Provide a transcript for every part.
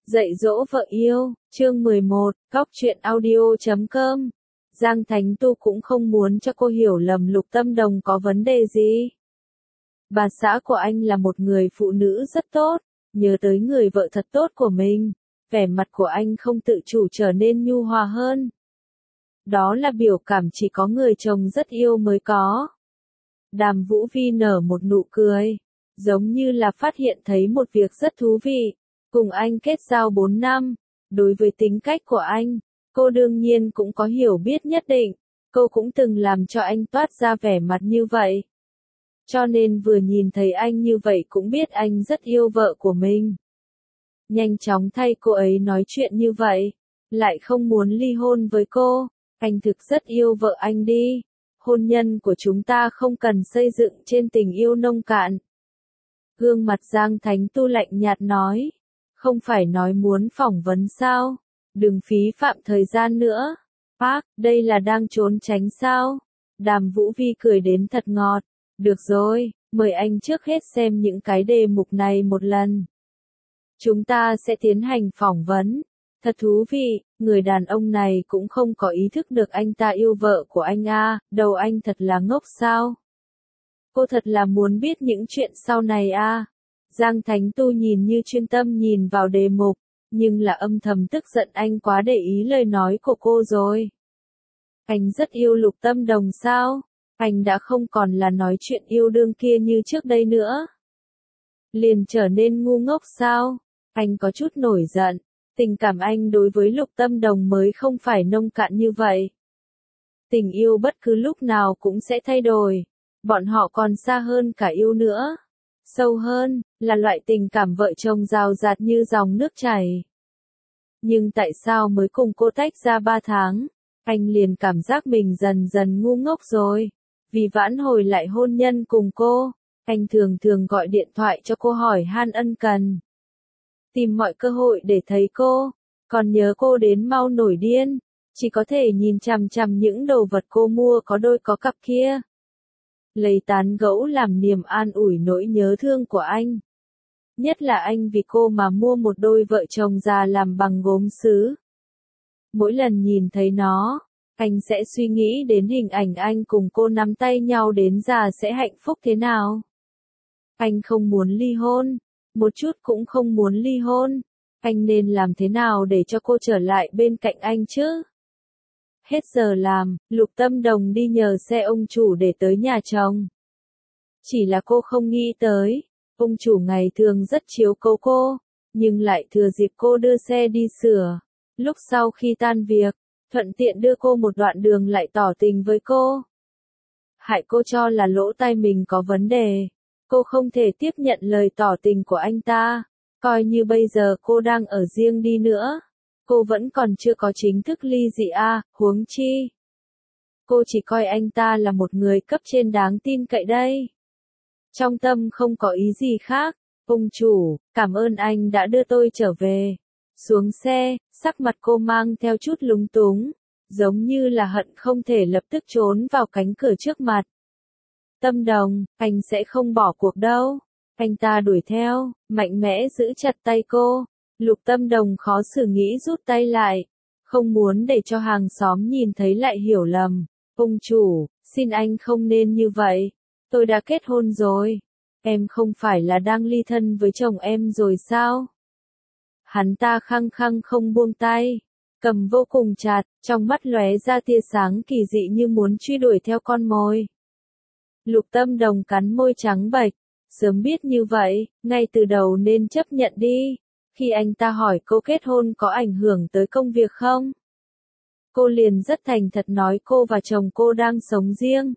Dạy dỗ vợ yêu, chương 11, Cóc truyện audio.com. Giang Thánh Tu cũng không muốn cho cô hiểu lầm Lục Tâm Đồng có vấn đề gì. Bà xã của anh là một người phụ nữ rất tốt, nhớ tới người vợ thật tốt của mình, vẻ mặt của anh không tự chủ trở nên nhu hòa hơn. Đó là biểu cảm chỉ có người chồng rất yêu mới có. Đàm Vũ Vi nở một nụ cười, giống như là phát hiện thấy một việc rất thú vị. Cùng anh kết giao 4 năm, đối với tính cách của anh, cô đương nhiên cũng có hiểu biết nhất định, cô cũng từng làm cho anh toát ra vẻ mặt như vậy. Cho nên vừa nhìn thấy anh như vậy cũng biết anh rất yêu vợ của mình. Nhanh chóng thay cô ấy nói chuyện như vậy, lại không muốn ly hôn với cô, anh thực rất yêu vợ anh đi. Hôn nhân của chúng ta không cần xây dựng trên tình yêu nông cạn. Gương mặt Giang Thánh Tu lạnh nhạt nói. Không phải nói muốn phỏng vấn sao? Đừng phí phạm thời gian nữa. Park, đây là đang trốn tránh sao? Đàm Vũ Vi cười đến thật ngọt. Được rồi, mời anh trước hết xem những cái đề mục này một lần. Chúng ta sẽ tiến hành phỏng vấn. Thật thú vị, người đàn ông này cũng không có ý thức được anh ta yêu vợ của anh à, đầu anh thật là ngốc sao? Cô thật là muốn biết những chuyện sau này à? Giang Thánh Tu nhìn như chuyên tâm nhìn vào đề mục, nhưng là âm thầm tức giận anh quá để ý lời nói của cô rồi. Anh rất yêu Lục Tâm Đồng sao? Anh đã không còn là nói chuyện yêu đương kia như trước đây nữa. Liền trở nên ngu ngốc sao? Anh có chút nổi giận, tình cảm anh đối với Lục Tâm Đồng mới không phải nông cạn như vậy. Tình yêu bất cứ lúc nào cũng sẽ thay đổi, bọn họ còn xa hơn cả yêu nữa. Sâu hơn, là loại tình cảm vợ chồng rào rạt như dòng nước chảy. Nhưng tại sao mới cùng cô tách ra 3 tháng, anh liền cảm giác mình dần dần ngu ngốc rồi. Vì vãn hồi lại hôn nhân cùng cô, anh thường thường gọi điện thoại cho cô hỏi han ân cần. Tìm mọi cơ hội để thấy cô, còn nhớ cô đến mau nổi điên, chỉ có thể nhìn chằm chằm những đồ vật cô mua có đôi có cặp kia. Lấy tán gẫu làm niềm an ủi nỗi nhớ thương của anh. Nhất là anh vì cô mà mua một đôi vợ chồng già làm bằng gốm sứ. Mỗi lần nhìn thấy nó, anh sẽ suy nghĩ đến hình ảnh anh cùng cô nắm tay nhau đến già sẽ hạnh phúc thế nào. Anh không muốn ly hôn, một chút cũng không muốn ly hôn. Anh nên làm thế nào để cho cô trở lại bên cạnh anh chứ? Hết giờ làm, Lục Tâm Đồng đi nhờ xe ông chủ để tới nhà chồng. Chỉ là cô không nghĩ tới, ông chủ ngày thường rất chiếu cố cô, nhưng lại thừa dịp cô đưa xe đi sửa. Lúc sau khi tan việc, thuận tiện đưa cô một đoạn đường lại tỏ tình với cô. Hại cô cho là lỗ tai mình có vấn đề. Cô không thể tiếp nhận lời tỏ tình của anh ta. Coi như bây giờ cô đang ở riêng đi nữa, cô vẫn còn chưa có chính thức ly dị à, huống chi. Cô chỉ coi anh ta là một người cấp trên đáng tin cậy đây. Trong tâm không có ý gì khác. Ông chủ, cảm ơn anh đã đưa tôi trở về. Xuống xe, sắc mặt cô mang theo chút lúng túng, giống như là hận không thể lập tức trốn vào cánh cửa trước mặt. Tâm Đồng, anh sẽ không bỏ cuộc đâu. Anh ta đuổi theo, mạnh mẽ giữ chặt tay cô. Lục Tâm Đồng khó xử nghĩ rút tay lại, không muốn để cho hàng xóm nhìn thấy lại hiểu lầm. Ông chủ, xin anh không nên như vậy. Tôi đã kết hôn rồi. Em không phải là đang ly thân với chồng em rồi sao? Hắn ta khăng khăng không buông tay, cầm vô cùng chặt, trong mắt lóe ra tia sáng kỳ dị như muốn truy đuổi theo con mồi. Lục Tâm Đồng cắn môi trắng bệch, sớm biết như vậy, ngay từ đầu nên chấp nhận đi. Khi anh ta hỏi cô kết hôn có ảnh hưởng tới công việc không? Cô liền rất thành thật nói cô và chồng cô đang sống riêng.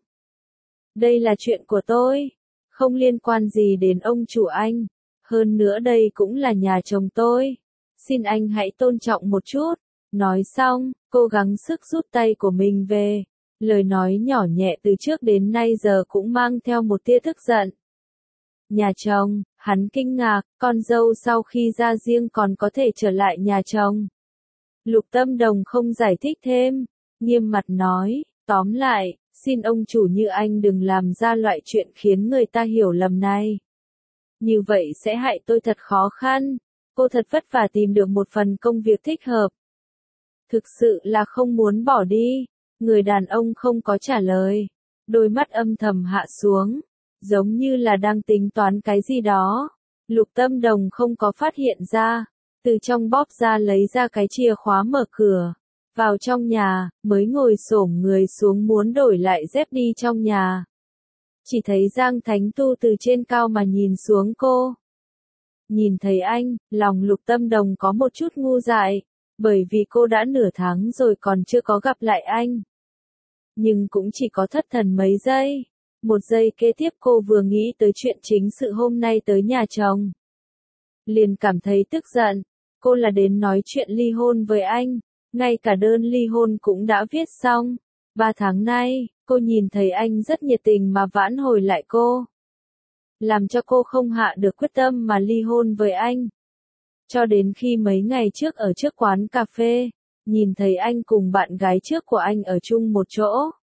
Đây là chuyện của tôi, không liên quan gì đến ông chủ anh. Hơn nữa đây cũng là nhà chồng tôi. Xin anh hãy tôn trọng một chút. Nói xong, cô gắng sức rút tay của mình về. Lời nói nhỏ nhẹ từ trước đến nay giờ cũng mang theo một tia tức giận. Nhà chồng, hắn kinh ngạc, con dâu sau khi ra riêng còn có thể trở lại nhà chồng. Lục Tâm Đồng không giải thích thêm, nghiêm mặt nói, tóm lại, xin ông chủ như anh đừng làm ra loại chuyện khiến người ta hiểu lầm này. Như vậy sẽ hại tôi thật khó khăn. Cô thật vất vả tìm được một phần công việc thích hợp. Thực sự là không muốn bỏ đi. Người đàn ông không có trả lời. Đôi mắt âm thầm hạ xuống. Giống như là đang tính toán cái gì đó. Lục Tâm Đồng không có phát hiện ra. Từ trong bóp ra lấy ra cái chìa khóa mở cửa. Vào trong nhà, mới ngồi xổm người xuống muốn đổi lại dép đi trong nhà. Chỉ thấy Giang Thánh Tu từ trên cao mà nhìn xuống cô. Nhìn thấy anh, lòng Lục Tâm Đồng có một chút ngu dại, bởi vì cô đã nửa tháng rồi còn chưa có gặp lại anh. Nhưng cũng chỉ có thất thần mấy giây. Một giây kế tiếp cô vừa nghĩ tới chuyện chính sự hôm nay tới nhà chồng. Liền cảm thấy tức giận, cô là đến nói chuyện ly hôn với anh, ngay cả đơn ly hôn cũng đã viết xong. 3 tháng nay, cô nhìn thấy anh rất nhiệt tình mà vãn hồi lại cô. Làm cho cô không hạ được quyết tâm mà ly hôn với anh. Cho đến khi mấy ngày trước ở trước quán cà phê, nhìn thấy anh cùng bạn gái trước của anh ở chung một chỗ.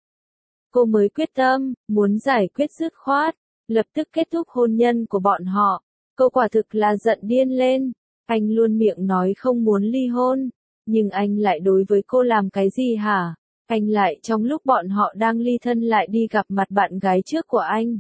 Cô mới quyết tâm, muốn giải quyết dứt khoát, lập tức kết thúc hôn nhân của bọn họ. Cô quả thực là giận điên lên. Anh luôn miệng nói không muốn ly hôn, nhưng anh lại đối với cô làm cái gì hả? Anh lại trong lúc bọn họ đang ly thân lại đi gặp mặt bạn gái trước của anh.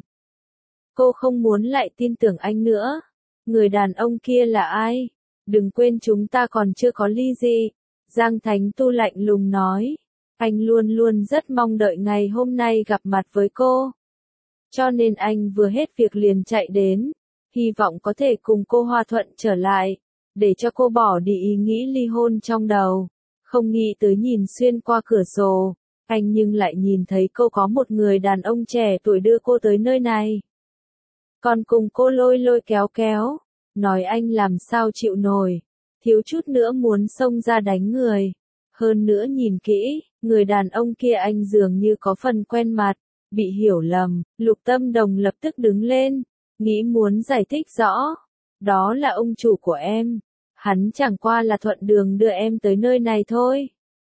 Cô không muốn lại tin tưởng anh nữa. Người đàn ông kia là ai? Đừng quên chúng ta còn chưa có ly dị. Giang Thánh Tu lạnh lùng nói. Anh luôn luôn rất mong đợi ngày hôm nay gặp mặt với cô. Cho nên anh vừa hết việc liền chạy đến. Hy vọng có thể cùng cô hòa thuận trở lại. Để cho cô bỏ đi ý nghĩ ly hôn trong đầu. Không nghĩ tới nhìn xuyên qua cửa sổ. Anh nhưng lại nhìn thấy cô có một người đàn ông trẻ tuổi đưa cô tới nơi này. Còn cùng cô lôi lôi kéo kéo. Nói anh làm sao chịu nổi. Thiếu chút nữa muốn xông ra đánh người. Hơn nữa nhìn kỹ, người đàn ông kia anh dường như có phần quen mặt. Bị hiểu lầm, Lục Tâm Đồng lập tức đứng lên. Nghĩ muốn giải thích rõ. Đó là ông chủ của em. Hắn chẳng qua là thuận đường đưa em tới nơi này thôi.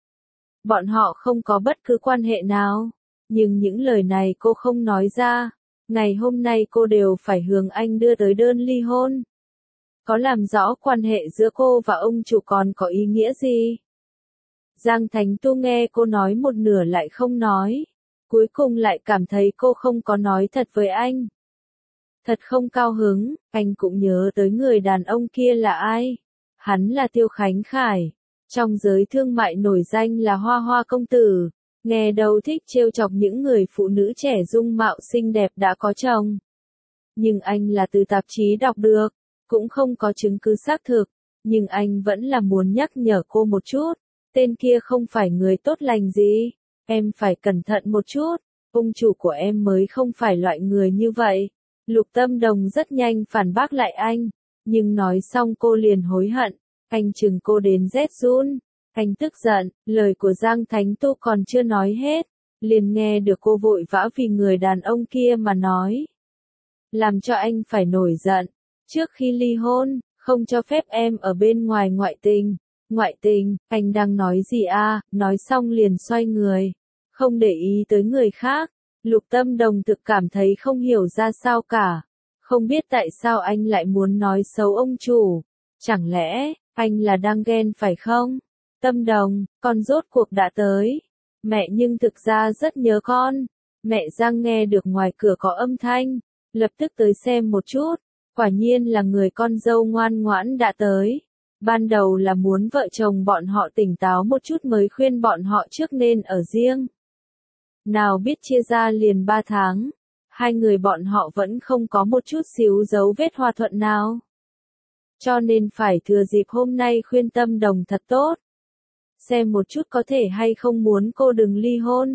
Bọn họ không có bất cứ quan hệ nào. Nhưng những lời này cô không nói ra. Ngày hôm nay cô đều phải hướng anh đưa tới đơn ly hôn. Có làm rõ quan hệ giữa cô và ông chủ còn có ý nghĩa gì? Giang Thánh Tu nghe cô nói một nửa lại không nói. Cuối cùng lại cảm thấy cô không có nói thật với anh. Thật không cao hứng, anh cũng nhớ tới người đàn ông kia là ai. Hắn là Tiêu Khánh Khải. Trong giới thương mại nổi danh là Hoa Hoa công tử. Nghe đâu thích trêu chọc những người phụ nữ trẻ dung mạo xinh đẹp đã có chồng. Nhưng anh là từ tạp chí đọc được, cũng không có chứng cứ xác thực. Nhưng anh vẫn là muốn nhắc nhở cô một chút. Tên kia không phải người tốt lành gì. Em phải cẩn thận một chút. Ông chủ của em mới không phải loại người như vậy. Lục Tâm Đồng rất nhanh phản bác lại anh. Nhưng nói xong cô liền hối hận. Anh chừng cô đến rét run. Anh tức giận, lời của Giang Thánh Tu còn chưa nói hết. Liền nghe được cô vội vã vì người đàn ông kia mà nói. Làm cho anh phải nổi giận. Trước khi ly hôn, không cho phép em ở bên ngoài ngoại tình. Ngoại tình, anh đang nói gì à? Nói xong liền xoay người. Không để ý tới người khác. Lục Tâm Đồng thực cảm thấy không hiểu ra sao cả. Không biết tại sao anh lại muốn nói xấu ông chủ. Chẳng lẽ, anh là đang ghen phải không? Tâm Đồng, con rốt cuộc đã tới. Mẹ nhưng thực ra rất nhớ con. Mẹ Giang nghe được ngoài cửa có âm thanh. Lập tức tới xem một chút. Quả nhiên là người con dâu ngoan ngoãn đã tới. Ban đầu là muốn vợ chồng bọn họ tỉnh táo một chút mới khuyên bọn họ trước nên ở riêng. Nào biết chia ra liền 3 tháng. Hai người bọn họ vẫn không có một chút xíu dấu vết hòa thuận nào. Cho nên phải thừa dịp hôm nay khuyên Tâm Đồng thật tốt. Xem một chút có thể hay không muốn cô đừng ly hôn.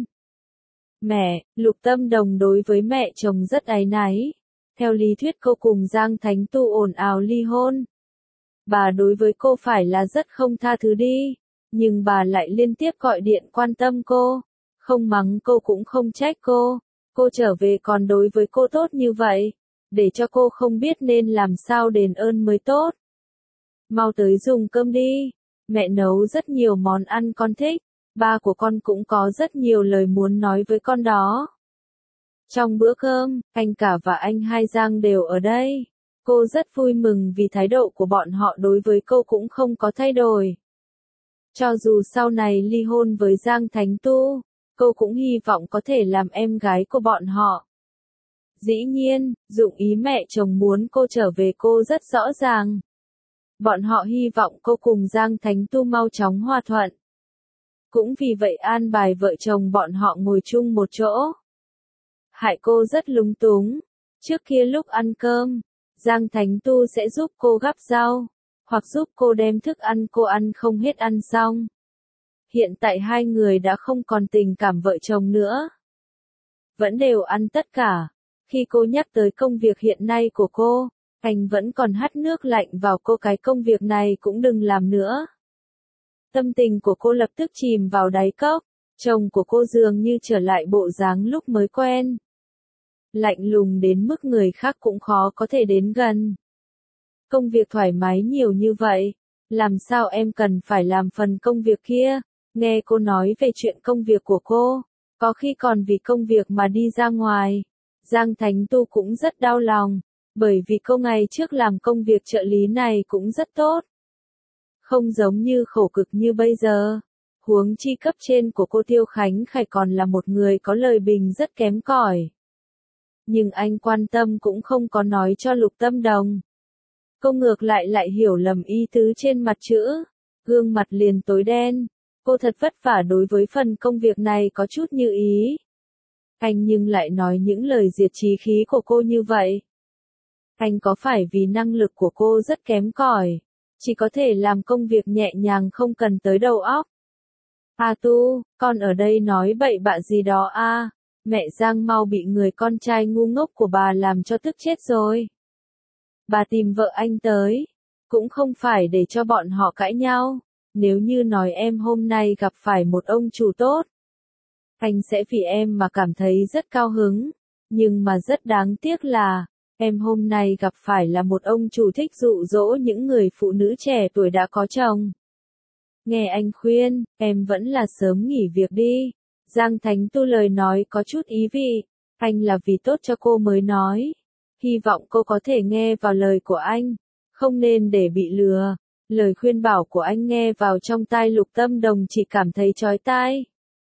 Mẹ, Lục Tâm Đồng đối với mẹ chồng rất áy náy. Theo lý thuyết cô cùng Giang Thánh Tu ồn ào ly hôn. Bà đối với cô phải là rất không tha thứ đi. Nhưng bà lại liên tiếp gọi điện quan tâm cô. Không mắng cô cũng không trách cô. Cô trở về còn đối với cô tốt như vậy. Để cho cô không biết nên làm sao đền ơn mới tốt. Mau tới dùng cơm đi. Mẹ nấu rất nhiều món ăn con thích. Ba của con cũng có rất nhiều lời muốn nói với con đó. Trong bữa cơm, anh cả và anh Hai Giang đều ở đây. Cô rất vui mừng vì thái độ của bọn họ đối với cô cũng không có thay đổi. Cho dù sau này ly hôn với Giang Thánh Tu, cô cũng hy vọng có thể làm em gái của bọn họ. Dĩ nhiên, dụng ý mẹ chồng muốn cô trở về cô rất rõ ràng. Bọn họ hy vọng cô cùng Giang Thánh Tu mau chóng hòa thuận. Cũng vì vậy an bài vợ chồng bọn họ ngồi chung một chỗ. Hại cô rất lúng túng. Trước kia lúc ăn cơm, Giang Thánh Tu sẽ giúp cô gắp rau, hoặc giúp cô đem thức ăn cô ăn không hết ăn xong. Hiện tại hai người đã không còn tình cảm vợ chồng nữa. Vẫn đều ăn tất cả. Khi cô nhắc tới công việc hiện nay của cô, anh vẫn còn hắt nước lạnh vào cô, cái công việc này cũng đừng làm nữa. Tâm tình của cô lập tức chìm vào đáy cốc, chồng của cô dường như trở lại bộ dáng lúc mới quen. Lạnh lùng đến mức người khác cũng khó có thể đến gần. Công việc thoải mái nhiều như vậy, làm sao em cần phải làm phần công việc kia? Nghe cô nói về chuyện công việc của cô, có khi còn vì công việc mà đi ra ngoài. Giang Thánh Tu cũng rất đau lòng, bởi vì cô ngày trước làm công việc trợ lý này cũng rất tốt. Không giống như khổ cực như bây giờ. Huống chi cấp trên của cô Tiêu Khánh Khải còn là một người có lời bình rất kém cỏi. Nhưng anh quan tâm cũng không có nói cho Lục Tâm Đồng. Cô ngược lại hiểu lầm ý tứ trên mặt chữ, gương mặt liền tối đen. Cô thật vất vả đối với phần công việc này có chút như ý. Anh nhưng lại nói những lời diệt chí khí của cô như vậy. Anh có phải vì năng lực của cô rất kém cỏi, chỉ có thể làm công việc nhẹ nhàng không cần tới đầu óc? A Tu, con ở đây nói bậy bạ gì đó a? Mẹ Giang mau bị người con trai ngu ngốc của bà làm cho tức chết rồi. Bà tìm vợ anh tới, cũng không phải để cho bọn họ cãi nhau. Nếu như nói em hôm nay gặp phải một ông chủ tốt, anh sẽ vì em mà cảm thấy rất cao hứng. Nhưng mà rất đáng tiếc là, em hôm nay gặp phải là một ông chủ thích dụ dỗ những người phụ nữ trẻ tuổi đã có chồng. Nghe anh khuyên, em vẫn là sớm nghỉ việc đi. Giang Thánh Tu lời nói có chút ý vị, anh là vì tốt cho cô mới nói. Hy vọng cô có thể nghe vào lời của anh, không nên để bị lừa. Lời khuyên bảo của anh nghe vào trong tai Lục Tâm Đồng chỉ cảm thấy chói tai.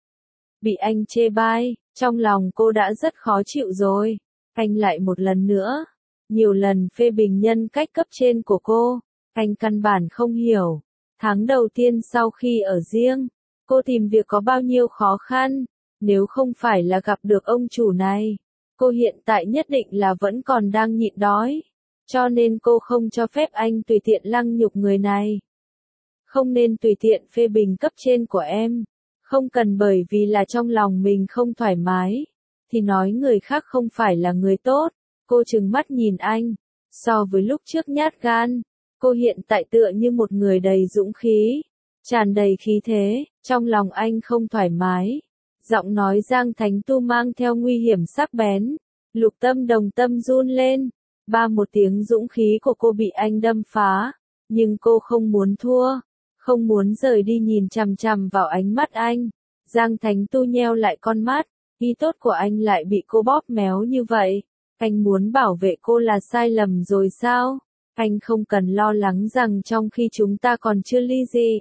Bị anh chê bai, trong lòng cô đã rất khó chịu rồi. Anh lại một lần nữa, nhiều lần phê bình nhân cách cấp trên của cô, anh căn bản không hiểu. Tháng đầu tiên sau khi ở riêng, cô tìm việc có bao nhiêu khó khăn, nếu không phải là gặp được ông chủ này, cô hiện tại nhất định là vẫn còn đang nhịn đói. Cho nên cô không cho phép anh tùy tiện lăng nhục người này. Không nên tùy tiện phê bình cấp trên của em. Không cần bởi vì là trong lòng mình không thoải mái, thì nói người khác không phải là người tốt. Cô trừng mắt nhìn anh. So với lúc trước nhát gan, cô hiện tại tựa như một người đầy dũng khí, tràn đầy khí thế. Trong lòng anh không thoải mái. Giọng nói Giang Thánh Tu mang theo nguy hiểm sắc bén. Lục Tâm Đồng tâm run lên. Ba một tiếng dũng khí của cô bị anh đâm phá. Nhưng cô không muốn thua. Không muốn rời đi nhìn chằm chằm vào ánh mắt anh. Giang Thánh Tu nheo lại con mắt. Ý tốt của anh lại bị cô bóp méo như vậy. Anh muốn bảo vệ cô là sai lầm rồi sao? Anh không cần lo lắng rằng trong khi chúng ta còn chưa ly dị,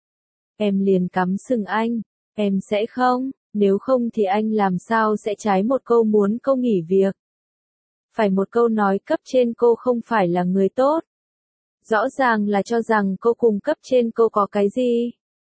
em liền cắm sừng anh. Em sẽ không, nếu không thì anh làm sao sẽ trái một câu muốn cô nghỉ việc. Phải một câu nói cấp trên cô không phải là người tốt. Rõ ràng là cho rằng cô cùng cấp trên cô có cái gì.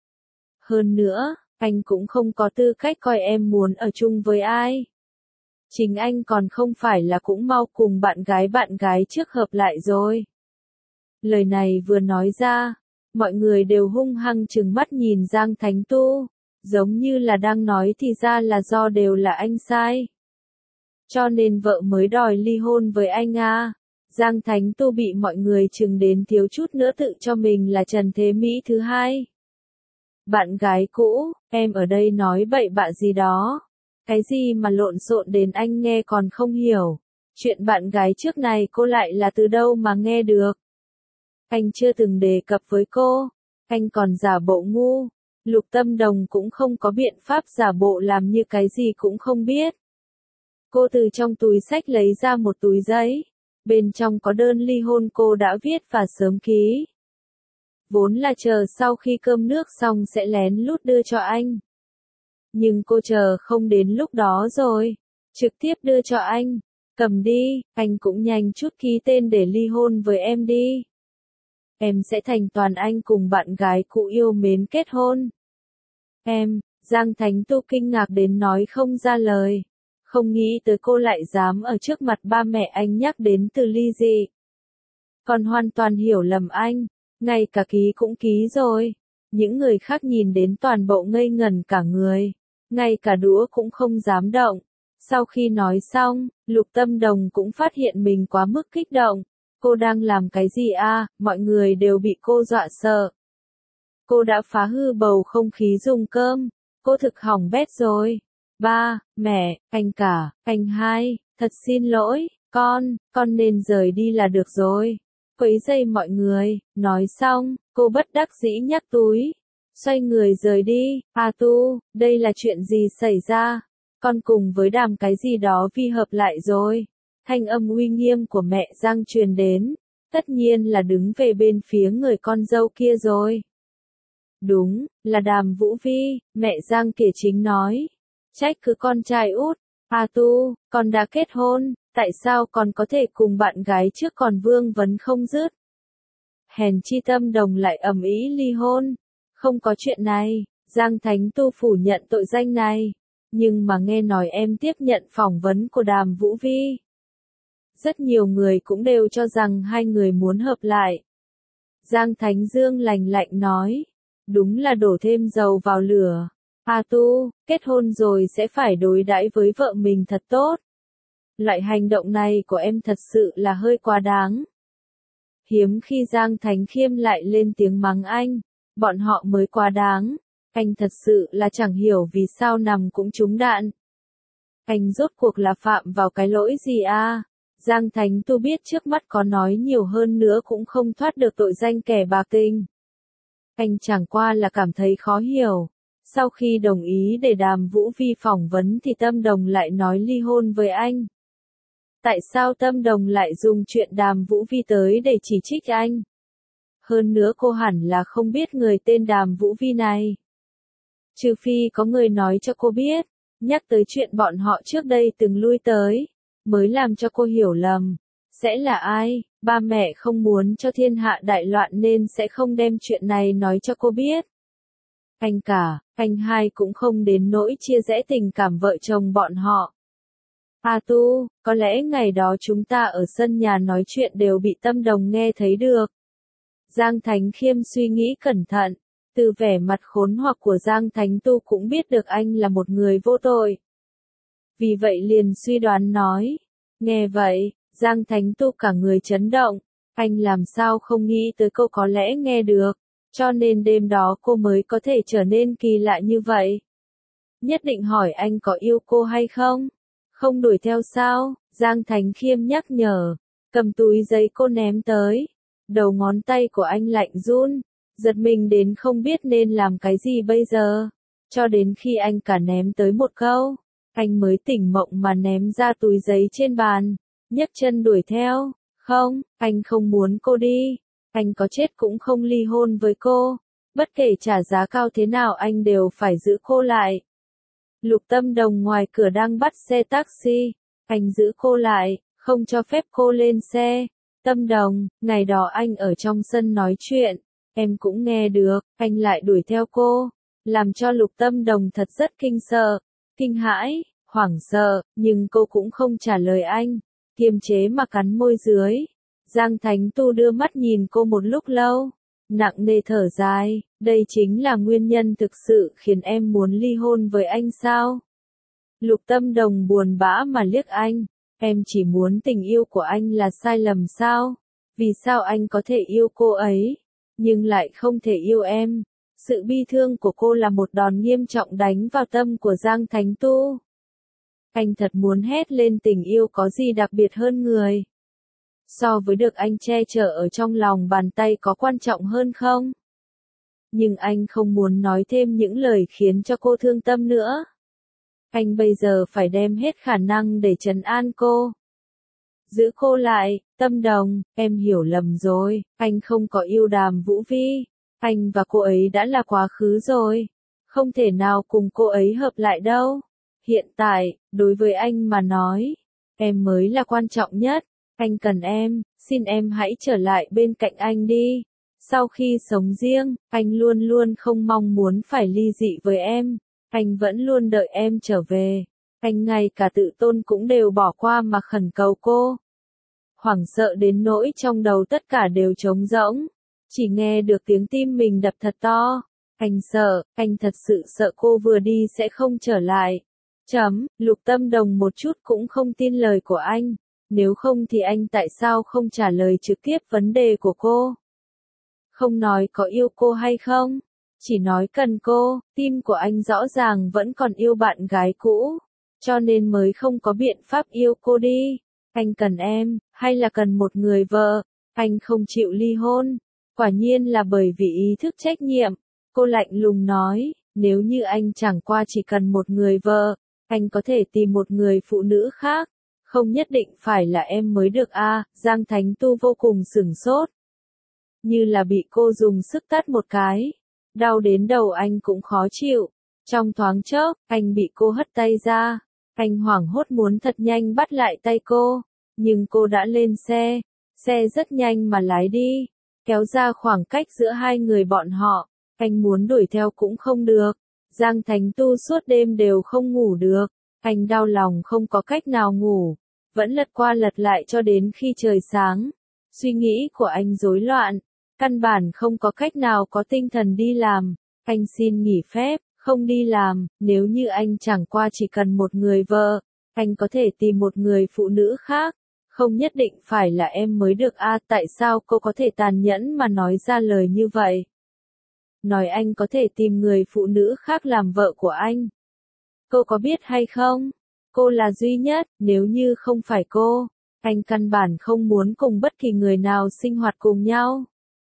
Hơn nữa, anh cũng không có tư cách coi em muốn ở chung với ai. Chính anh còn không phải là cũng mau cùng bạn gái trước hợp lại rồi. Lời này vừa nói ra, mọi người đều hung hăng trừng mắt nhìn Giang Thánh Tu, giống như là đang nói thì ra là do đều là anh sai. Cho nên vợ mới đòi ly hôn với anh à. Giang Thánh Tu bị mọi người chừng đến thiếu chút nữa tự cho mình là Trần Thế Mỹ thứ hai. Bạn gái cũ, em ở đây nói bậy bạ gì đó. Cái gì mà lộn xộn đến anh nghe còn không hiểu. Chuyện bạn gái trước này cô lại là từ đâu mà nghe được. Anh chưa từng đề cập với cô. Anh còn giả bộ ngu. Lục Tâm Đồng cũng không có biện pháp giả bộ làm như cái gì cũng không biết. Cô từ trong túi xách lấy ra một túi giấy. Bên trong có đơn ly hôn cô đã viết và sớm ký. Vốn là chờ sau khi cơm nước xong sẽ lén lút đưa cho anh. Nhưng cô chờ không đến lúc đó rồi. Trực tiếp đưa cho anh. Cầm đi, anh cũng nhanh chút ký tên để ly hôn với em đi. Em sẽ thành toàn anh cùng bạn gái cũ yêu mến kết hôn. Em, Giang Thánh Tu kinh ngạc đến nói không ra lời. Không nghĩ tới cô lại dám ở trước mặt ba mẹ anh nhắc đến từ ly dị. Còn hoàn toàn hiểu lầm anh, ngay cả ký cũng ký rồi. Những người khác nhìn đến toàn bộ ngây ngẩn cả người, ngay cả đũa cũng không dám động. Sau khi nói xong, Lục Tâm Đồng cũng phát hiện mình quá mức kích động. Cô đang làm cái gì à, mọi người đều bị cô dọa sợ. Cô đã phá hư bầu không khí dùng cơm, cô thực hỏng bét rồi. Ba, mẹ, anh cả, anh hai, thật xin lỗi, con nên rời đi là được rồi. Quấy rầy mọi người, nói xong, cô bất đắc dĩ nhắc túi. Xoay người rời đi, A Tu, đây là chuyện gì xảy ra? Con cùng với Đàm cái gì đó vi hợp lại rồi. Thanh âm uy nghiêm của mẹ Giang truyền đến, tất nhiên là đứng về bên phía người con dâu kia rồi. Đúng, là Đàm Vũ Vi, mẹ Giang Kể Chính nói. Trách cứ con trai út, A Tu, con đã kết hôn, tại sao con có thể cùng bạn gái trước còn vương vấn không dứt? Hèn chi Tâm Đồng lại ầm ĩ ly hôn. Không có chuyện này, Giang Thánh Tu phủ nhận tội danh này. Nhưng mà nghe nói em tiếp nhận phỏng vấn của Đàm Vũ Vi. Rất nhiều người cũng đều cho rằng hai người muốn hợp lại. Giang Thánh Dương lành lạnh nói. Đúng là đổ thêm dầu vào lửa. A Tu, kết hôn rồi sẽ phải đối đãi với vợ mình thật tốt. Loại hành động này của em thật sự là hơi quá đáng. Hiếm khi Giang Thánh Khiêm lại lên tiếng mắng anh. Bọn họ mới quá đáng. Anh thật sự là chẳng hiểu vì sao nằm cũng trúng đạn. Anh rốt cuộc là phạm vào cái lỗi gì à? Giang Thánh Tu biết trước mắt có nói nhiều hơn nữa cũng không thoát được tội danh kẻ bạc tình. Anh chẳng qua là cảm thấy khó hiểu. Sau khi đồng ý để Đàm Vũ Vi phỏng vấn thì Tâm Đồng lại nói ly hôn với anh. Tại sao Tâm Đồng lại dùng chuyện Đàm Vũ Vi tới để chỉ trích anh? Hơn nữa cô hẳn là không biết người tên Đàm Vũ Vi này. Trừ phi có người nói cho cô biết, nhắc tới chuyện bọn họ trước đây từng lui tới, mới làm cho cô hiểu lầm. Sẽ là ai? Ba mẹ không muốn cho thiên hạ đại loạn nên sẽ không đem chuyện này nói cho cô biết. Anh cả, anh hai cũng không đến nỗi chia rẽ tình cảm vợ chồng bọn họ. A Tu, có lẽ ngày đó chúng ta ở sân nhà nói chuyện đều bị Tâm Đồng nghe thấy được. Giang Thánh Khiêm suy nghĩ cẩn thận, từ vẻ mặt khốn hoặc của Giang Thánh Tu cũng biết được anh là một người vô tội. Vì vậy liền suy đoán nói. Nghe vậy, Giang Thánh Tu cả người chấn động, anh làm sao không nghĩ tới cô có lẽ nghe được, cho nên đêm đó cô mới có thể trở nên kỳ lạ như vậy. Nhất định hỏi anh có yêu cô hay không? Không đuổi theo sao? Giang Thánh Khiêm nhắc nhở, cầm túi giấy cô ném tới. Đầu ngón tay của anh lạnh run, giật mình đến không biết nên làm cái gì bây giờ. Cho đến khi anh cả ném tới một câu, anh mới tỉnh mộng mà ném ra túi giấy trên bàn, nhấc chân đuổi theo. Không, anh không muốn cô đi. Anh có chết cũng không ly hôn với cô. Bất kể trả giá cao thế nào anh đều phải giữ cô lại. Lục Tâm Đồng ngoài cửa đang bắt xe taxi. Anh giữ cô lại, không cho phép cô lên xe. Tâm Đồng, ngày đó anh ở trong sân nói chuyện. Em cũng nghe được, anh lại đuổi theo cô. Làm cho Lục Tâm Đồng thật rất kinh sợ, kinh hãi, hoảng sợ, nhưng cô cũng không trả lời anh. Kiềm chế mà cắn môi dưới. Giang Thánh Tu đưa mắt nhìn cô một lúc lâu, nặng nề thở dài, đây chính là nguyên nhân thực sự khiến em muốn ly hôn với anh sao? Lục Tâm Đồng buồn bã mà liếc anh, em chỉ muốn tình yêu của anh là sai lầm sao? Vì sao anh có thể yêu cô ấy, nhưng lại không thể yêu em? Sự bi thương của cô là một đòn nghiêm trọng đánh vào tâm của Giang Thánh Tu. Anh thật muốn hét lên tình yêu có gì đặc biệt hơn người. So với được anh che chở ở trong lòng bàn tay có quan trọng hơn không? Nhưng anh không muốn nói thêm những lời khiến cho cô thương tâm nữa. Anh bây giờ phải đem hết khả năng để trấn an cô. giữ cô lại, Tâm Đồng, em hiểu lầm rồi, anh không có yêu Đàm Vũ Vi, anh và cô ấy đã là quá khứ rồi, không thể nào cùng cô ấy hợp lại đâu. Hiện tại, đối với anh mà nói, em mới là quan trọng nhất, anh cần em, xin em hãy trở lại bên cạnh anh đi. Sau khi sống riêng, anh luôn luôn không mong muốn phải ly dị với em, anh vẫn luôn đợi em trở về, anh ngay cả tự tôn cũng đều bỏ qua mà khẩn cầu cô. Hoảng sợ đến nỗi trong đầu tất cả đều trống rỗng, chỉ nghe được tiếng tim mình đập thật to. Anh sợ, anh thật sự sợ cô vừa đi sẽ không trở lại. Lục Tâm Đồng một chút cũng không tin lời của anh, nếu không thì anh tại sao không trả lời trực tiếp vấn đề của cô? Không nói có yêu cô hay không, chỉ nói cần cô, tim của anh rõ ràng vẫn còn yêu bạn gái cũ, cho nên mới không có biện pháp yêu cô đi. Anh cần em, hay là cần một người vợ, anh không chịu ly hôn, quả nhiên là bởi vì ý thức trách nhiệm. Cô lạnh lùng nói, nếu như anh chẳng qua chỉ cần một người vợ, anh có thể tìm một người phụ nữ khác, không nhất định phải là em mới được a. Giang Thánh Tu vô cùng sửng sốt, như là bị cô dùng sức tát một cái, đau đến đầu anh cũng khó chịu. Trong thoáng chốc, anh bị cô hất tay ra, anh hoảng hốt muốn thật nhanh bắt lại tay cô, nhưng cô đã lên xe, xe rất nhanh mà lái đi, kéo ra khoảng cách giữa hai người bọn họ, anh muốn đuổi theo cũng không được. Giang Thánh Tu suốt đêm đều không ngủ được, anh đau lòng không có cách nào ngủ, vẫn lật qua lật lại cho đến khi trời sáng. Suy nghĩ của anh rối loạn, căn bản không có cách nào có tinh thần đi làm. Anh xin nghỉ phép, không đi làm, nếu như anh chẳng qua chỉ cần một người vợ, anh có thể tìm một người phụ nữ khác, không nhất định phải là em mới được a. Tại sao cô có thể tàn nhẫn mà nói ra lời như vậy? Nói anh có thể tìm người phụ nữ khác làm vợ của anh. Cô có biết hay không? Cô là duy nhất, nếu như không phải cô, anh căn bản không muốn cùng bất kỳ người nào sinh hoạt cùng nhau.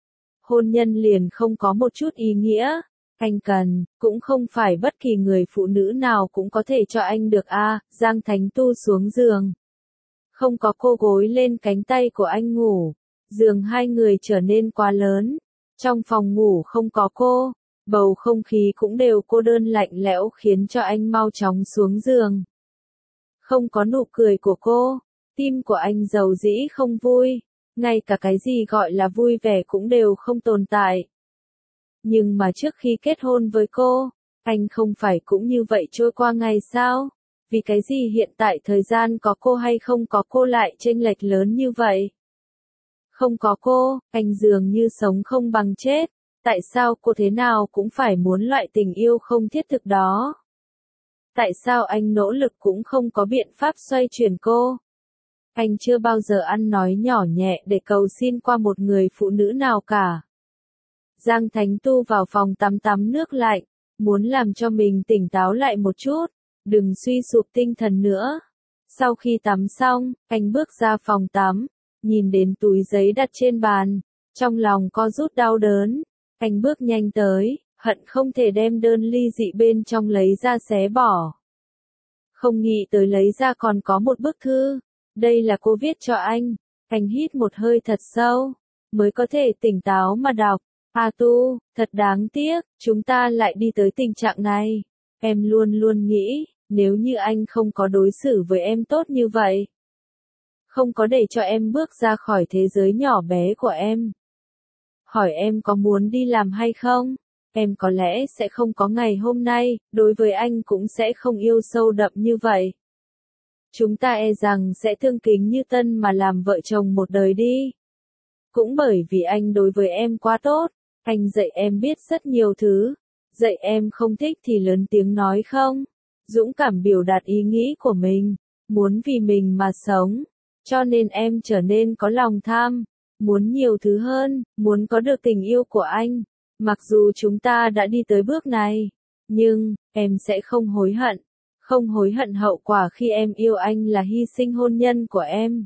Hôn nhân liền không có một chút ý nghĩa, anh cần, cũng không phải bất kỳ người phụ nữ nào cũng có thể cho anh được a. Giang Thánh Tu xuống giường. Không có cô gối lên cánh tay của anh ngủ, giường hai người trở nên quá lớn. Trong phòng ngủ không có cô, bầu không khí cũng đều cô đơn lạnh lẽo khiến cho anh mau chóng xuống giường. Không có nụ cười của cô, tim của anh dầu dĩ không vui, ngay cả cái gì gọi là vui vẻ cũng đều không tồn tại. Nhưng mà trước khi kết hôn với cô, anh không phải cũng như vậy trôi qua ngày sao? Vì cái gì hiện tại thời gian có cô hay không có cô lại chênh lệch lớn như vậy? Không có cô, anh dường như sống không bằng chết. Tại sao cô thế nào cũng phải muốn loại tình yêu không thiết thực đó? Tại sao anh nỗ lực cũng không có biện pháp xoay chuyển cô? Anh chưa bao giờ ăn nói nhỏ nhẹ để cầu xin qua một người phụ nữ nào cả. Giang Thánh Tu vào phòng tắm nước lạnh, muốn làm cho mình tỉnh táo lại một chút, đừng suy sụp tinh thần nữa. Sau khi tắm xong, anh bước ra phòng tắm, nhìn đến túi giấy đặt trên bàn, trong lòng co rút đau đớn, anh bước nhanh tới, hận không thể đem đơn ly dị bên trong lấy ra xé bỏ. Không nghĩ tới lấy ra còn có một bức thư, đây là cô viết cho anh hít một hơi thật sâu, mới có thể tỉnh táo mà đọc. A Tu, thật đáng tiếc, chúng ta lại đi tới tình trạng này. Em luôn luôn nghĩ, nếu như anh không có đối xử với em tốt như vậy, không có để cho em bước ra khỏi thế giới nhỏ bé của em, hỏi em có muốn đi làm hay không, em có lẽ sẽ không có ngày hôm nay, đối với anh cũng sẽ không yêu sâu đậm như vậy. Chúng ta e rằng sẽ thương kính như tân mà làm vợ chồng một đời đi. Cũng bởi vì anh đối với em quá tốt, anh dạy em biết rất nhiều thứ, dạy em không thích thì lớn tiếng nói không, dũng cảm biểu đạt ý nghĩ của mình, muốn vì mình mà sống, cho nên em trở nên có lòng tham, muốn nhiều thứ hơn, muốn có được tình yêu của anh. Mặc dù chúng ta đã đi tới bước này, nhưng, em sẽ không hối hận. Không hối hận hậu quả khi em yêu anh là hy sinh hôn nhân của em.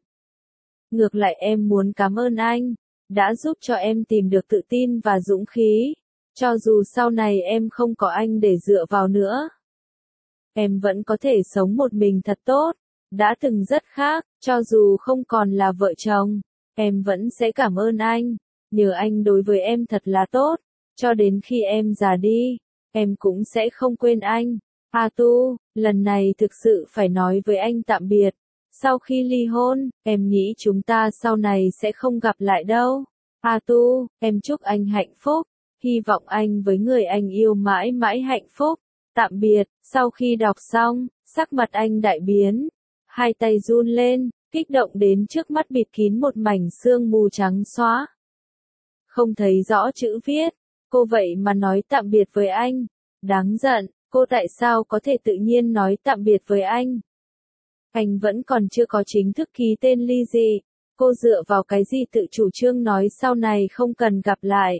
Ngược lại em muốn cảm ơn anh, đã giúp cho em tìm được tự tin và dũng khí. Cho dù sau này em không có anh để dựa vào nữa, em vẫn có thể sống một mình thật tốt. Đã từng rất khác, Cho dù không còn là vợ chồng, em vẫn sẽ cảm ơn anh. Nhờ anh đối với em thật là tốt. Cho đến khi em già đi, em cũng sẽ không quên anh. A Tu, lần này thực sự phải nói với anh tạm biệt. Sau khi ly hôn, em nghĩ chúng ta sau này sẽ không gặp lại đâu. A Tu, em chúc anh hạnh phúc. Hy vọng anh với người anh yêu mãi mãi hạnh phúc. Tạm biệt. Sau khi đọc xong, sắc mặt anh đại biến. Hai tay run lên, kích động đến trước mắt bịt kín một mảnh sương mù trắng xóa. Không thấy rõ chữ viết. Cô vậy mà nói tạm biệt với anh. Đáng giận, cô tại sao có thể tự nhiên nói tạm biệt với anh? Anh vẫn còn chưa có chính thức ký tên ly dị. Cô dựa vào cái gì tự chủ trương nói sau này không cần gặp lại?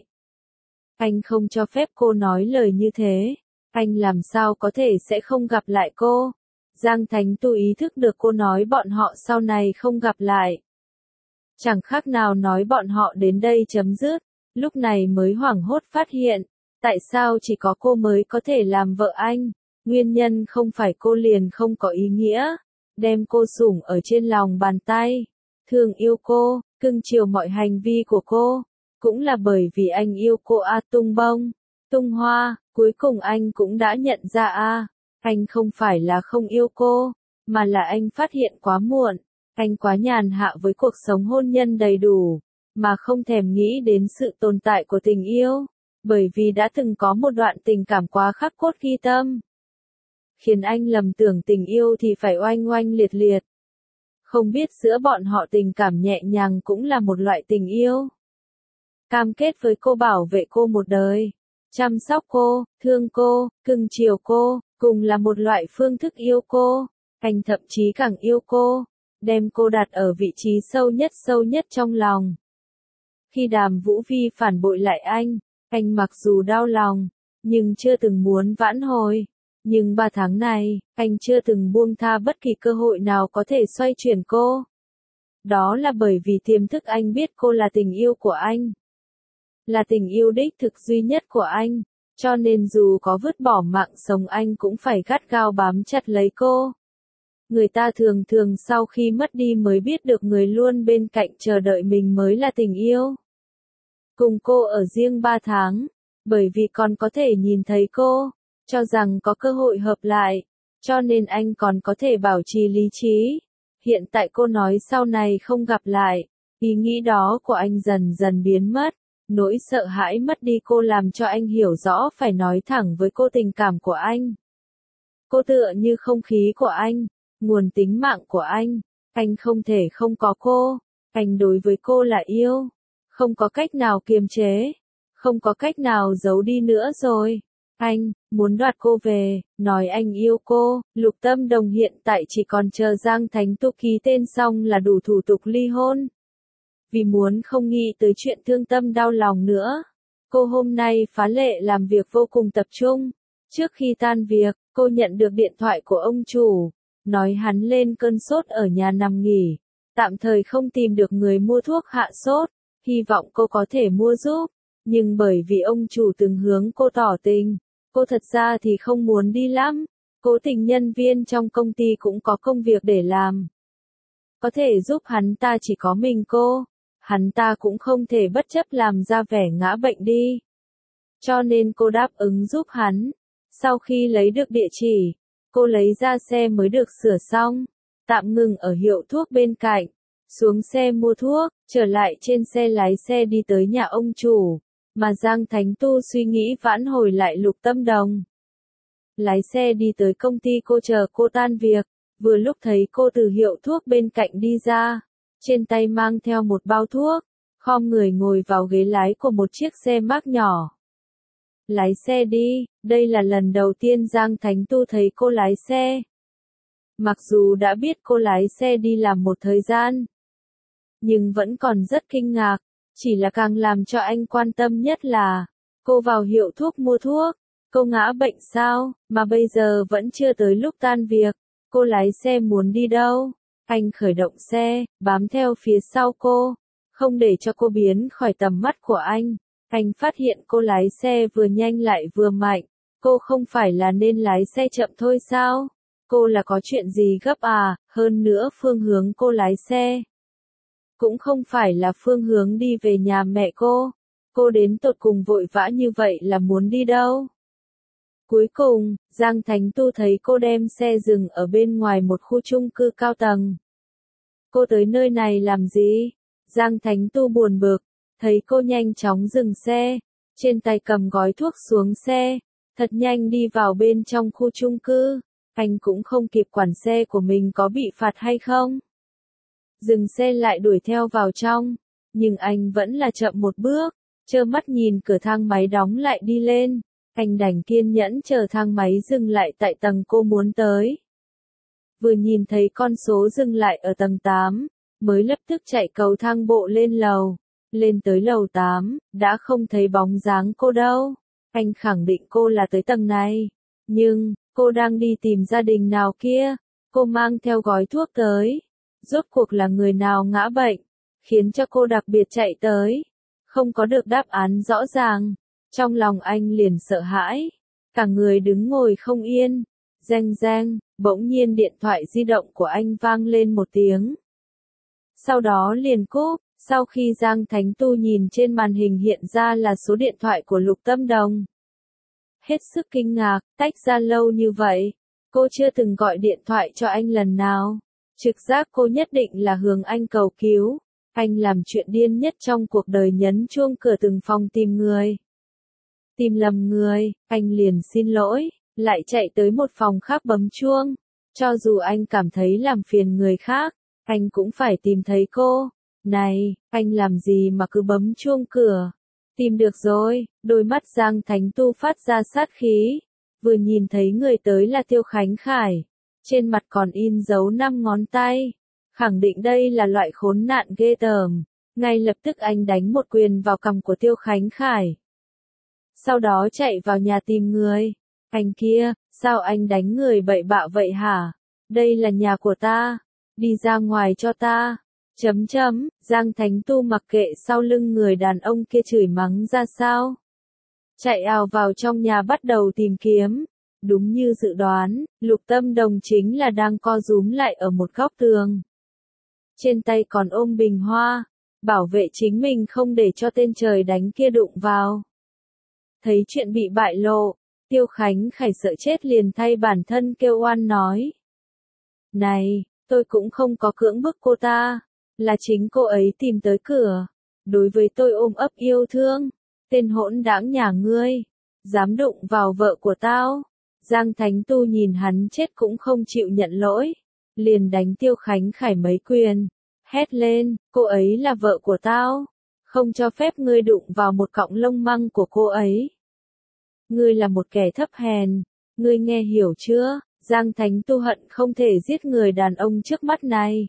Anh không cho phép cô nói lời như thế. Anh làm sao có thể sẽ không gặp lại cô? Giang Thánh Tu ý thức được cô nói bọn họ sau này không gặp lại. Chẳng khác nào nói bọn họ đến đây chấm dứt. Lúc này mới hoảng hốt phát hiện. Tại sao chỉ có cô mới có thể làm vợ anh? Nguyên nhân không phải cô liền không có ý nghĩa. Đem cô sủng ở trên lòng bàn tay. Thương yêu cô, cưng chiều mọi hành vi của cô. Cũng là bởi vì anh yêu cô A Tung Bông. Tung Hoa, cuối cùng anh cũng đã nhận ra anh không phải là không yêu cô, mà là anh phát hiện quá muộn. Anh quá nhàn hạ với cuộc sống hôn nhân đầy đủ, mà không thèm nghĩ đến sự tồn tại của tình yêu. Bởi vì đã từng có một đoạn tình cảm quá khắc cốt ghi tâm. Khiến anh lầm tưởng tình yêu thì phải oanh oanh liệt liệt. Không biết giữa bọn họ tình cảm nhẹ nhàng cũng là một loại tình yêu. Cam kết với cô bảo vệ cô một đời. Chăm sóc cô, thương cô, cưng chiều cô, cùng là một loại phương thức yêu cô. Anh thậm chí càng yêu cô, đem cô đặt ở vị trí sâu nhất trong lòng. Khi Đàm Vũ Vi phản bội lại anh mặc dù đau lòng, nhưng chưa từng muốn vãn hồi. Nhưng 3 tháng này, anh chưa từng buông tha bất kỳ cơ hội nào có thể xoay chuyển cô. Đó là bởi vì tiềm thức anh biết cô là tình yêu của anh. Là tình yêu đích thực duy nhất của anh. Cho nên dù có vứt bỏ mạng sống anh cũng phải gắt gao bám chặt lấy cô. Người ta thường thường sau khi mất đi mới biết được người luôn bên cạnh chờ đợi mình mới là tình yêu. Cùng cô ở riêng 3 tháng, bởi vì còn có thể nhìn thấy cô, cho rằng có cơ hội hợp lại, cho nên anh còn có thể bảo trì lý trí. Hiện tại cô nói sau này không gặp lại, ý nghĩ đó của anh dần dần biến mất. Nỗi sợ hãi mất đi cô làm cho anh hiểu rõ phải nói thẳng với cô tình cảm của anh. Cô tựa như không khí của anh, nguồn tính mạng của anh không thể không có cô, anh đối với cô là yêu, không có cách nào kiềm chế, không có cách nào giấu đi nữa rồi. Anh muốn đoạt cô về, nói anh yêu cô. Lục Tâm Đồng hiện tại chỉ còn chờ Giang Thánh Tu ký tên xong là đủ thủ tục ly hôn. Vì muốn không nghĩ tới chuyện thương tâm đau lòng nữa, cô hôm nay phá lệ làm việc vô cùng tập trung. Trước khi tan việc, cô nhận được điện thoại của ông chủ, nói hắn lên cơn sốt ở nhà nằm nghỉ, tạm thời không tìm được người mua thuốc hạ sốt, hy vọng cô có thể mua giúp. Nhưng bởi vì ông chủ từng hướng cô tỏ tình, cô thật ra thì không muốn đi lắm. Cố tình nhân viên trong công ty cũng có công việc để làm. Có thể giúp hắn ta chỉ có mình cô. Hắn ta cũng không thể bất chấp làm ra vẻ ngã bệnh đi. Cho nên cô đáp ứng giúp hắn. Sau khi lấy được địa chỉ, cô lấy ra xe mới được sửa xong, tạm ngừng ở hiệu thuốc bên cạnh, xuống xe mua thuốc, trở lại trên xe lái xe đi tới nhà ông chủ, mà Giang Thánh Tu suy nghĩ vãn hồi lại Lục Tâm Đồng. Lái xe đi tới công ty cô chờ cô tan việc, vừa lúc thấy cô từ hiệu thuốc bên cạnh đi ra, trên tay mang theo một bao thuốc, khom người ngồi vào ghế lái của một chiếc xe Mac nhỏ. Lái xe đi, đây là lần đầu tiên Giang Thánh Tu thấy cô lái xe. Mặc dù đã biết cô lái xe đi làm một thời gian, nhưng vẫn còn rất kinh ngạc, chỉ là càng làm cho anh quan tâm nhất là, cô vào hiệu thuốc mua thuốc, cô ngã bệnh sao, mà bây giờ vẫn chưa tới lúc tan việc, cô lái xe muốn đi đâu? Anh khởi động xe, bám theo phía sau cô, không để cho cô biến khỏi tầm mắt của anh. Anh phát hiện cô lái xe vừa nhanh lại vừa mạnh, cô không phải là nên lái xe chậm thôi sao? Cô là có chuyện gì gấp à, hơn nữa phương hướng cô lái xe cũng không phải là phương hướng đi về nhà mẹ cô. Cô đến tột cùng vội vã như vậy là muốn đi đâu? Cuối cùng, Giang Thánh Tu thấy cô đem xe dừng ở bên ngoài một khu chung cư cao tầng. Cô tới nơi này làm gì? Giang Thánh Tu buồn bực, thấy cô nhanh chóng dừng xe, trên tay cầm gói thuốc xuống xe, thật nhanh đi vào bên trong khu chung cư. Anh cũng không kịp quản xe của mình có bị phạt hay không. Dừng xe lại đuổi theo vào trong, nhưng anh vẫn là chậm một bước, trơ mắt nhìn cửa thang máy đóng lại đi lên. Anh đành kiên nhẫn chờ thang máy dừng lại tại tầng cô muốn tới. Vừa nhìn thấy con số dừng lại ở tầng 8, mới lập tức chạy cầu thang bộ lên lầu. Lên tới lầu 8, đã không thấy bóng dáng cô đâu. Anh khẳng định cô là tới tầng này. Nhưng, cô đang đi tìm gia đình nào kia. Cô mang theo gói thuốc tới. Rốt cuộc là người nào ngã bệnh, khiến cho cô đặc biệt chạy tới. Không có được đáp án rõ ràng. Trong lòng anh liền sợ hãi. Cả người đứng ngồi không yên. Reng reng, bỗng nhiên điện thoại di động của anh vang lên một tiếng. Sau đó liền cúp. Sau khi Giang Thánh Tu nhìn trên màn hình hiện ra là số điện thoại của Lục Tâm Đồng. Hết sức kinh ngạc, tách ra lâu như vậy. Cô chưa từng gọi điện thoại cho anh lần nào. Trực giác cô nhất định là hướng anh cầu cứu. Anh làm chuyện điên nhất trong cuộc đời, nhấn chuông cửa từng phòng tìm người. Tìm lầm người, anh liền xin lỗi, lại chạy tới một phòng khác bấm chuông. Cho dù anh cảm thấy làm phiền người khác, anh cũng phải tìm thấy cô. Này, anh làm gì mà cứ bấm chuông cửa? Tìm được rồi, đôi mắt Giang Thánh Tu phát ra sát khí. Vừa nhìn thấy người tới là Tiêu Khánh Khải. Trên mặt còn in dấu 5 ngón tay. Khẳng định đây là loại khốn nạn ghê tởm. Ngay lập tức anh đánh một quyền vào cằm của Tiêu Khánh Khải. Sau đó chạy vào nhà tìm người. Anh kia, sao anh đánh người bậy bạ vậy hả? Đây là nhà của ta. Đi ra ngoài cho ta. Giang Thánh Tu mặc kệ sau lưng người đàn ông kia chửi mắng ra sao. Chạy ào vào trong nhà bắt đầu tìm kiếm. Đúng như dự đoán, Lục Tâm Đồng chính là đang co rúm lại ở một góc tường. Trên tay còn ôm bình hoa, bảo vệ chính mình không để cho tên trời đánh kia đụng vào. Thấy chuyện bị bại lộ, Tiêu Khánh Khải sợ chết liền thay bản thân kêu oan nói. Này, tôi cũng không có cưỡng bức cô ta, là chính cô ấy tìm tới cửa. Đối với tôi ôm ấp yêu thương, tên hỗn đảng nhà ngươi, dám đụng vào vợ của tao. Giang Thánh Tu nhìn hắn chết cũng không chịu nhận lỗi, liền đánh Tiêu Khánh Khải mấy quyền, hét lên, cô ấy là vợ của tao, không cho phép ngươi đụng vào một cọng lông măng của cô ấy. Ngươi là một kẻ thấp hèn, ngươi nghe hiểu chưa? Giang Thánh Tu hận không thể giết người đàn ông trước mắt này.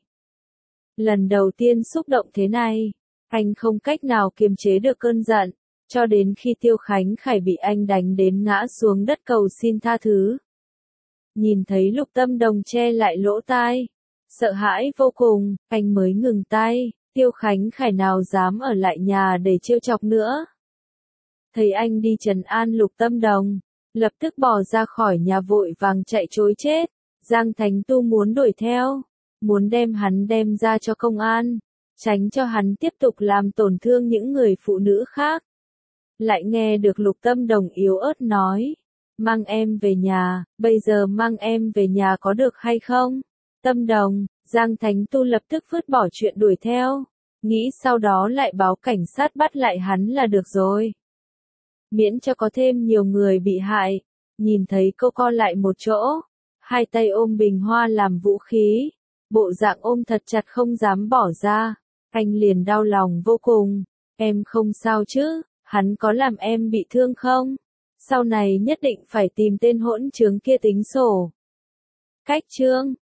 Lần đầu tiên xúc động thế này, anh không cách nào kiềm chế được cơn giận. Cho đến khi Tiêu Khánh Khải bị anh đánh đến ngã xuống đất cầu xin tha thứ. Nhìn thấy Lục Tâm Đồng che lại lỗ tai, sợ hãi vô cùng, anh mới ngừng tay. Tiêu Khánh Khải nào dám ở lại nhà để trêu chọc nữa. Thấy anh đi trấn an Lục Tâm Đồng, lập tức bỏ ra khỏi nhà vội vàng chạy trối chết. Giang Thánh Tu muốn đuổi theo, muốn đem hắn đem ra cho công an, tránh cho hắn tiếp tục làm tổn thương những người phụ nữ khác. Lại nghe được Lục Tâm Đồng yếu ớt nói, mang em về nhà, bây giờ mang em về nhà có được hay không? Tâm Đồng, Giang Thánh Tu lập tức vứt bỏ chuyện đuổi theo, nghĩ sau đó lại báo cảnh sát bắt lại hắn là được rồi. Miễn cho có thêm nhiều người bị hại. Nhìn thấy cô co lại một chỗ, hai tay ôm bình hoa làm vũ khí, bộ dạng ôm thật chặt không dám bỏ ra, anh liền đau lòng vô cùng. Em không sao chứ? Hắn có làm em bị thương không? Sau này nhất định phải tìm tên hỗn trướng kia tính sổ. Cách chương